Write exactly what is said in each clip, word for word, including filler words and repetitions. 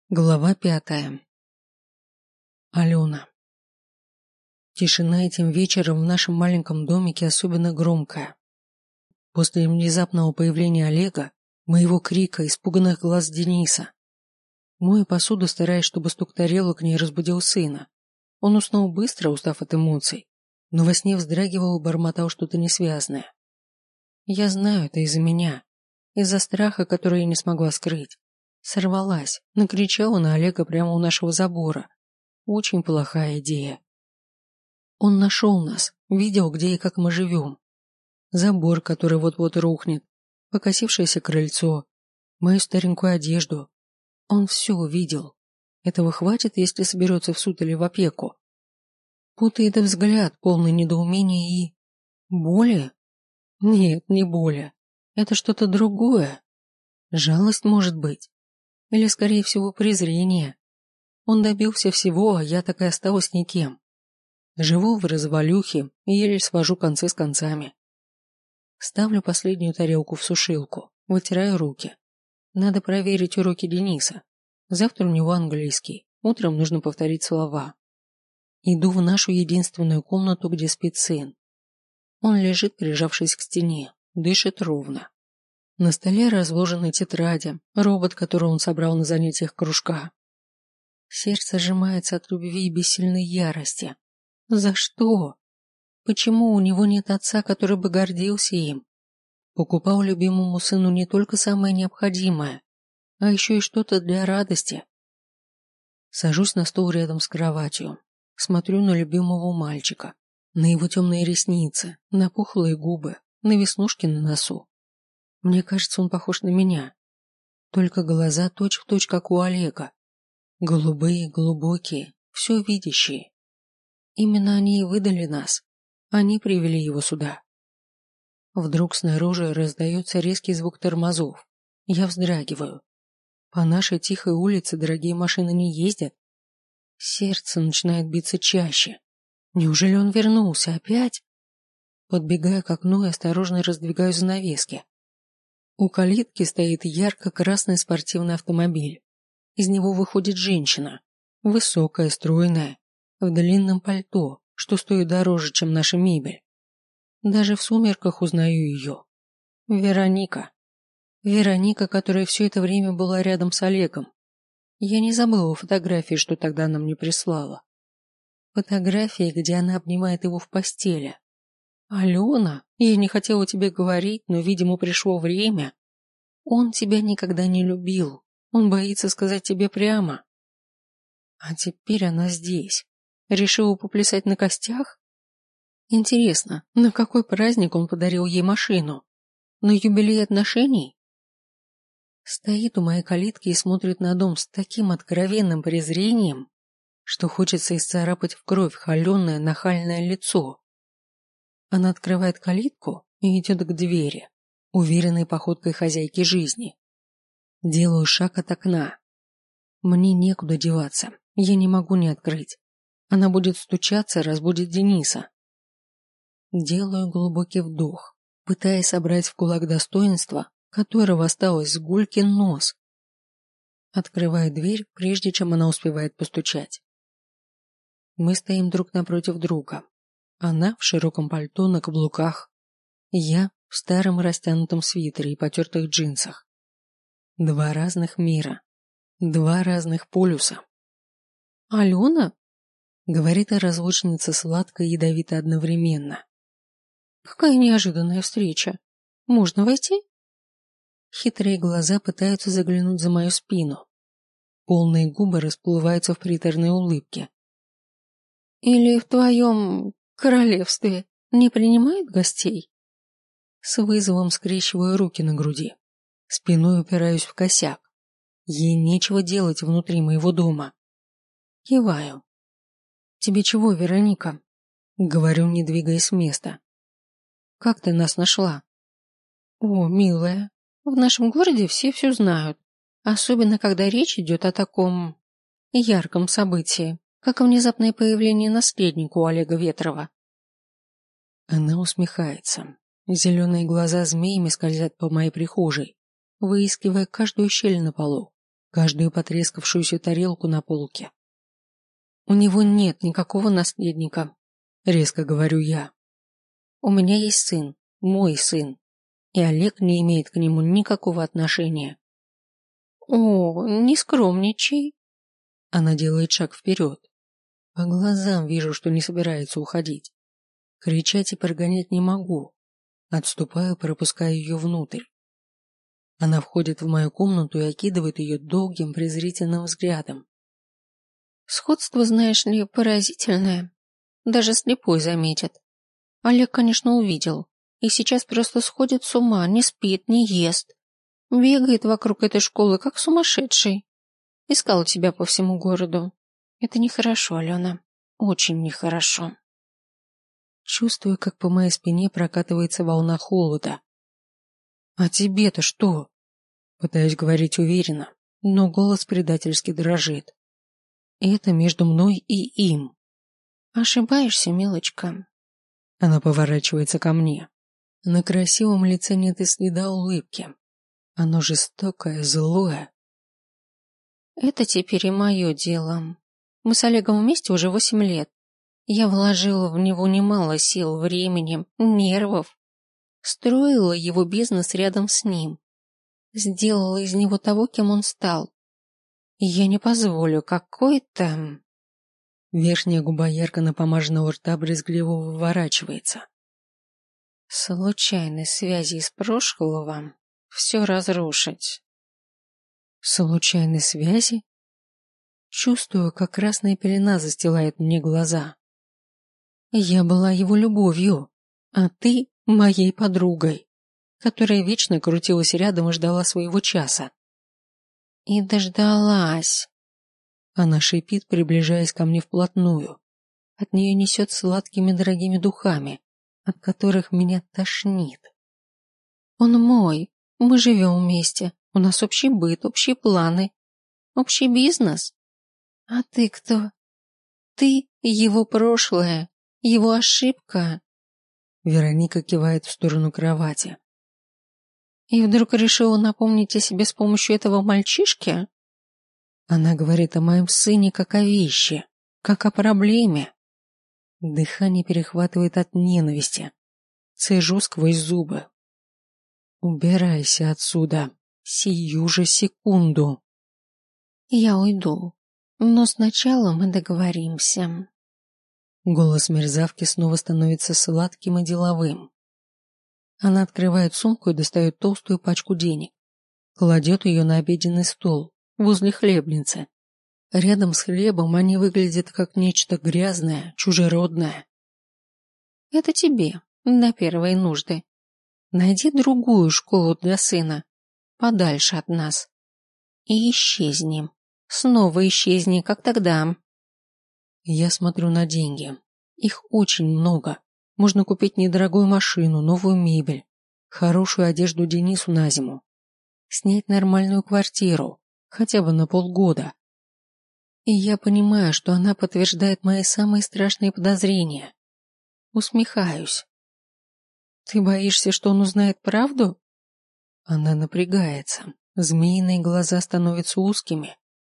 Глава пятая. Алена. Тишина этим вечером в нашем маленьком домике особенно громкая. После внезапного появления Олега, моего крика, испуганных глаз Дениса. Мою посуду, стараясь, чтобы стук тарелок не разбудил сына. Он уснул быстро, устав от эмоций, но во сне вздрагивал и бормотал что-то несвязное. Я знаю, это из-за меня, из-за страха, который я не смогла скрыть. Сорвалась, накричала на Олега прямо у нашего забора. Очень плохая идея. Он нашел нас, видел, где и как мы живем. Забор, который вот-вот рухнет, покосившееся крыльцо, мою старенькую одежду. Он все видел. Этого хватит, если соберется в суд или в опеку. Путает взгляд, полный недоумения и... боли? Нет, не боли. Это что-то другое. Жалость, может быть. Или, скорее всего, презрение. Он добился всего, а я так и осталась никем. Живу в развалюхе и еле свожу концы с концами. Ставлю последнюю тарелку в сушилку, вытираю руки. Надо проверить уроки Дениса. Завтра у него английский, утром нужно повторить слова. Иду в нашу единственную комнату, где спит сын. Он лежит, прижавшись к стене, дышит ровно. На столе разложены тетради, робот, который он собрал на занятиях кружка. Сердце сжимается от любви и бессильной ярости. За что? Почему у него нет отца, который бы гордился им? Покупал любимому сыну не только самое необходимое, а еще и что-то для радости. Сажусь на стул рядом с кроватью, смотрю на любимого мальчика, на его темные ресницы, на пухлые губы, на веснушки на носу. Мне кажется, он похож на меня. Только глаза точь-в-точь, как у Олега. Голубые, глубокие, все видящие. Именно они и выдали нас. Они привели его сюда. Вдруг снаружи раздается резкий звук тормозов. Я вздрагиваю. По нашей тихой улице дорогие машины не ездят. Сердце начинает биться чаще. Неужели он вернулся опять? Подбегаю к окну и осторожно раздвигаю занавески. У калитки стоит ярко-красный спортивный автомобиль. Из него выходит женщина, высокая, стройная, в длинном пальто, что стоит дороже, чем наша мебель. Даже в сумерках узнаю ее. Вероника. Вероника, которая все это время была рядом с Олегом. Я не забыла фотографии, что тогда она мне прислала. Фотографии, где она обнимает его в постели. Алена, я не хотела тебе говорить, но, видимо, пришло время. Он тебя никогда не любил. Он боится сказать тебе прямо. А теперь она здесь. Решила поплясать на костях? Интересно, на какой праздник он подарил ей машину? На юбилей отношений? Стоит у моей калитки и смотрит на дом с таким откровенным презрением, что хочется исцарапать в кровь холеное нахальное лицо. Она открывает калитку и идет к двери, уверенной походкой хозяйки жизни. Делаю шаг от окна. Мне некуда деваться, я не могу не открыть. Она будет стучаться, разбудит Дениса. Делаю глубокий вдох, пытаясь собрать в кулак достоинства, которого осталось с Гулькин нос. Открываю дверь, прежде чем она успевает постучать. Мы стоим друг напротив друга. Она в широком пальто на каблуках. Я в старом растянутом свитере и потертых джинсах. Два разных мира. Два разных полюса. «Алена?» — говорит разлучница сладко и ядовито одновременно. «Какая неожиданная встреча. Можно войти?» Хитрые глаза пытаются заглянуть за мою спину. Полные губы расплываются в приторной улыбке. «Или в твоем королевстве не принимают гостей?» С вызовом скрещиваю руки на груди. Спиной упираюсь в косяк. Ей нечего делать внутри моего дома. Киваю. «Тебе чего, Вероника?» Говорю, не двигаясь с места. «Как ты нас нашла?» «О, милая, в нашем городе все все знают, особенно когда речь идет о таком ярком событии, как внезапное появление наследника у Олега Ветрова». Она усмехается. Зеленые глаза змеями скользят по моей прихожей, выискивая каждую щель на полу, каждую потрескавшуюся тарелку на полке. «У него нет никакого наследника», — резко говорю я. «У меня есть сын, мой сын, и Олег не имеет к нему никакого отношения». «О, не скромничай». Она делает шаг вперед. По глазам вижу, что не собирается уходить. Кричать и прогонять не могу. Отступаю, пропуская ее внутрь. Она входит в мою комнату и окидывает ее долгим презрительным взглядом. «Сходство, знаешь ли, поразительное. Даже слепой заметит. Олег, конечно, увидел. И сейчас просто сходит с ума, не спит, не ест. Бегает вокруг этой школы, как сумасшедший. Искал тебя по всему городу. Это нехорошо, Алена. Очень нехорошо». Чувствую, как по моей спине прокатывается волна холода. «А тебе-то что?» Пытаюсь говорить уверенно, но голос предательски дрожит. Это между мной и им. «Ошибаешься, милочка». Она поворачивается ко мне. На красивом лице нет и следа улыбки. Оно жестокое, злое. «Это теперь и мое дело. Мы с Олегом вместе уже восемь лет. Я вложила в него немало сил, времени, нервов. Строила его бизнес рядом с ним. Сделала из него того, кем он стал. И я не позволю какой-то...» Верхняя губа ярко напомаженного рта брезгливо выворачивается. «Случайной связи из прошлого все разрушить». «Случайной связи?» Чувствую, как красная пелена застилает мне глаза. «Я была его любовью, а ты моей подругой, которая вечно крутилась рядом и ждала своего часа». «И дождалась». Она шипит, приближаясь ко мне вплотную. От нее несет сладкими дорогими духами, от которых меня тошнит. «Он мой, мы живем вместе, у нас общий быт, общие планы, общий бизнес. А ты кто? Ты его прошлое, его ошибка». Вероника кивает в сторону кровати. «И вдруг решила напомнить о себе с помощью этого мальчишки?» Она говорит о моем сыне как о вещи, как о проблеме. Дыхание перехватывает от ненависти. Цежу сквозь зубы. «Убирайся отсюда, сию же секунду». «Я уйду, но сначала мы договоримся». Голос мерзавки снова становится сладким и деловым. Она открывает сумку и достает толстую пачку денег. Кладет ее на обеденный стол, возле хлебницы. Рядом с хлебом они выглядят как нечто грязное, чужеродное. «Это тебе, на первые нужды. Найди другую школу для сына, подальше от нас. И исчезни. Снова исчезни, как тогда». Я смотрю на деньги. Их очень много. Можно купить недорогую машину, новую мебель, хорошую одежду Денису на зиму. Снять нормальную квартиру, хотя бы на полгода. И я понимаю, что она подтверждает мои самые страшные подозрения. Усмехаюсь. «Ты боишься, что он узнает правду?» Она напрягается. Змеиные глаза становятся узкими.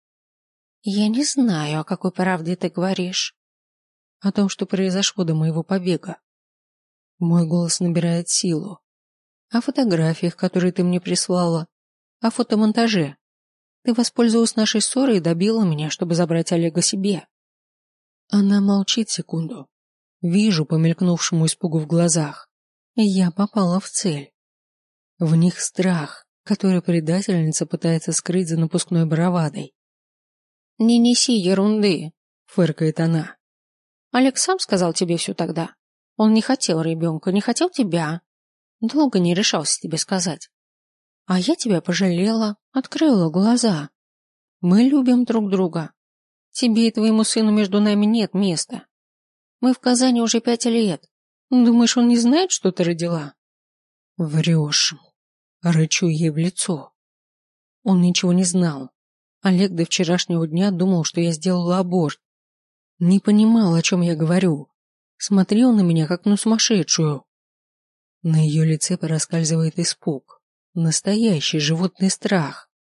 «Я не знаю, о какой правде ты говоришь». «О том, что произошло до моего побега». Мой голос набирает силу. «О фотографиях, которые ты мне прислала. О фотомонтаже. Ты воспользовалась нашей ссорой и добила меня, чтобы забрать Олега себе». Она молчит секунду. Вижу по мелькнувшему испугу в глазах. Я попала в цель. В них страх, который предательница пытается скрыть за напускной бравадой. «Не неси ерунды», — фыркает она. «Олег сам сказал тебе все тогда. Он не хотел ребенка, не хотел тебя. Долго не решался тебе сказать. А я тебя пожалела, открыла глаза. Мы любим друг друга. Тебе и твоему сыну между нами нет места. Мы в Казани уже пять лет. Думаешь, он не знает, что ты родила?» «Врешь». Рычу ей в лицо. Он ничего не знал. Олег до вчерашнего дня думал, что я сделала аборт. Не понимал, о чем я говорю. Смотрел на меня, как на сумасшедшую. На ее лице проскальзывает испуг. Настоящий животный страх.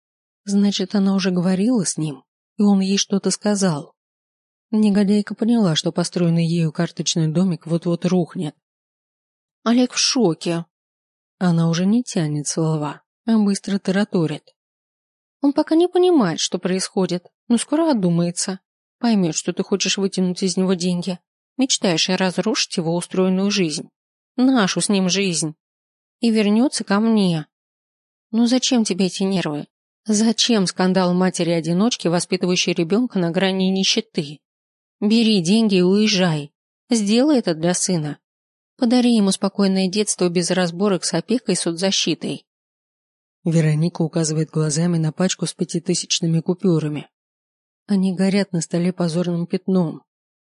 Значит, она уже говорила с ним, и он ей что-то сказал. Негодяйка поняла, что построенный ею карточный домик вот-вот рухнет. Олег в шоке. Она уже не тянет слова, а быстро тараторит. Он пока не понимает, что происходит, но скоро одумается. Поймет, что ты хочешь вытянуть из него деньги. Мечтаешь разрушить его устроенную жизнь. Нашу с ним жизнь. И вернется ко мне. Ну зачем тебе эти нервы? Зачем скандал матери-одиночки, воспитывающей ребенка на грани нищеты? Бери деньги и уезжай. Сделай это для сына. Подари ему спокойное детство без разборок с опекой и соцзащитой. Вероника указывает глазами на пачку с пятитысячными купюрами. Они горят на столе позорным пятном.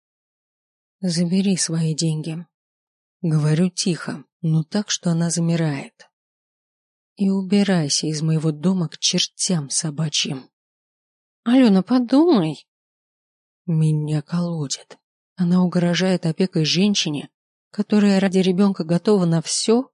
Забери свои деньги. Говорю тихо, но так, что она замирает. И убирайся из моего дома к чертям собачьим. Алена, подумай. Меня колотит. Она угрожает опекой женщине, которая ради ребенка готова на все.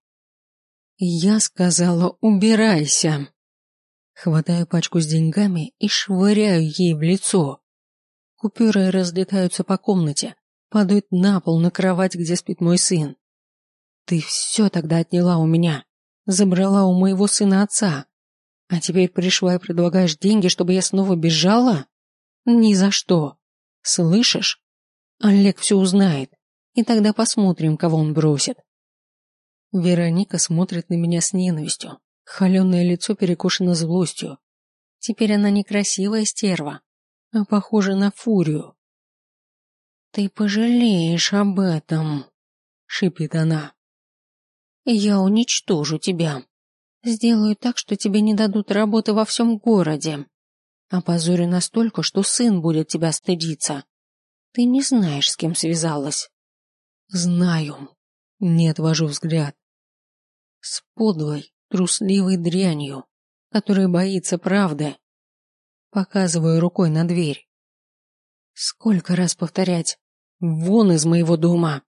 Я сказала, убирайся. Хватаю пачку с деньгами и швыряю ей в лицо. Купюры разлетаются по комнате, падают на пол, на кровать, где спит мой сын. Ты все тогда отняла у меня, забрала у моего сына отца, а теперь пришла и предлагаешь деньги, чтобы я снова бежала? Ни за что. Слышишь? Олег все узнает, и тогда посмотрим, кого он бросит. Вероника смотрит на меня с ненавистью. Холеное лицо перекошено злостью. Теперь она не красивая стерва, а похожа на фурию. «Ты пожалеешь об этом», — шипит она. «Я уничтожу тебя. Сделаю так, что тебе не дадут работы во всем городе. Опозорю настолько, что сын будет тебя стыдиться. Ты не знаешь, с кем связалась». «Знаю». Не отвожу взгляд. С подлой, трусливой дрянью, которая боится правды. Показываю рукой на дверь. Сколько раз повторять? Вон из моего дома!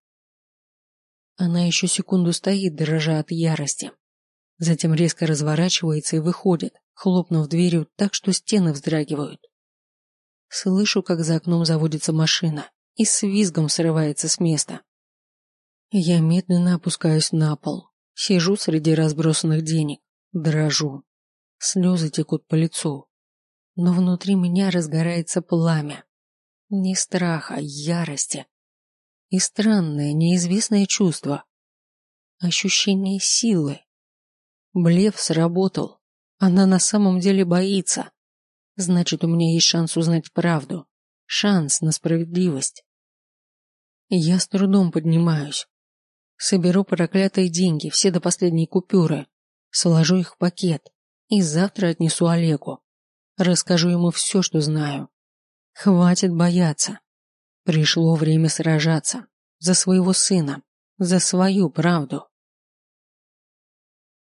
Она еще секунду стоит, дрожа от ярости. Затем резко разворачивается и выходит, хлопнув дверью так, что стены вздрагивают. Слышу, как за окном заводится машина и с визгом срывается с места. Я медленно опускаюсь на пол. Сижу среди разбросанных денег, дрожу. Слезы текут по лицу. Но внутри меня разгорается пламя. Не страха, а ярости. И странное, неизвестное чувство. Ощущение силы. Блеф сработал. Она на самом деле боится. Значит, у меня есть шанс узнать правду. Шанс на справедливость. Я с трудом поднимаюсь. Соберу проклятые деньги, все до последней купюры. Сложу их в пакет. И завтра отнесу Олегу. Расскажу ему все, что знаю. Хватит бояться. Пришло время сражаться. За своего сына. За свою правду.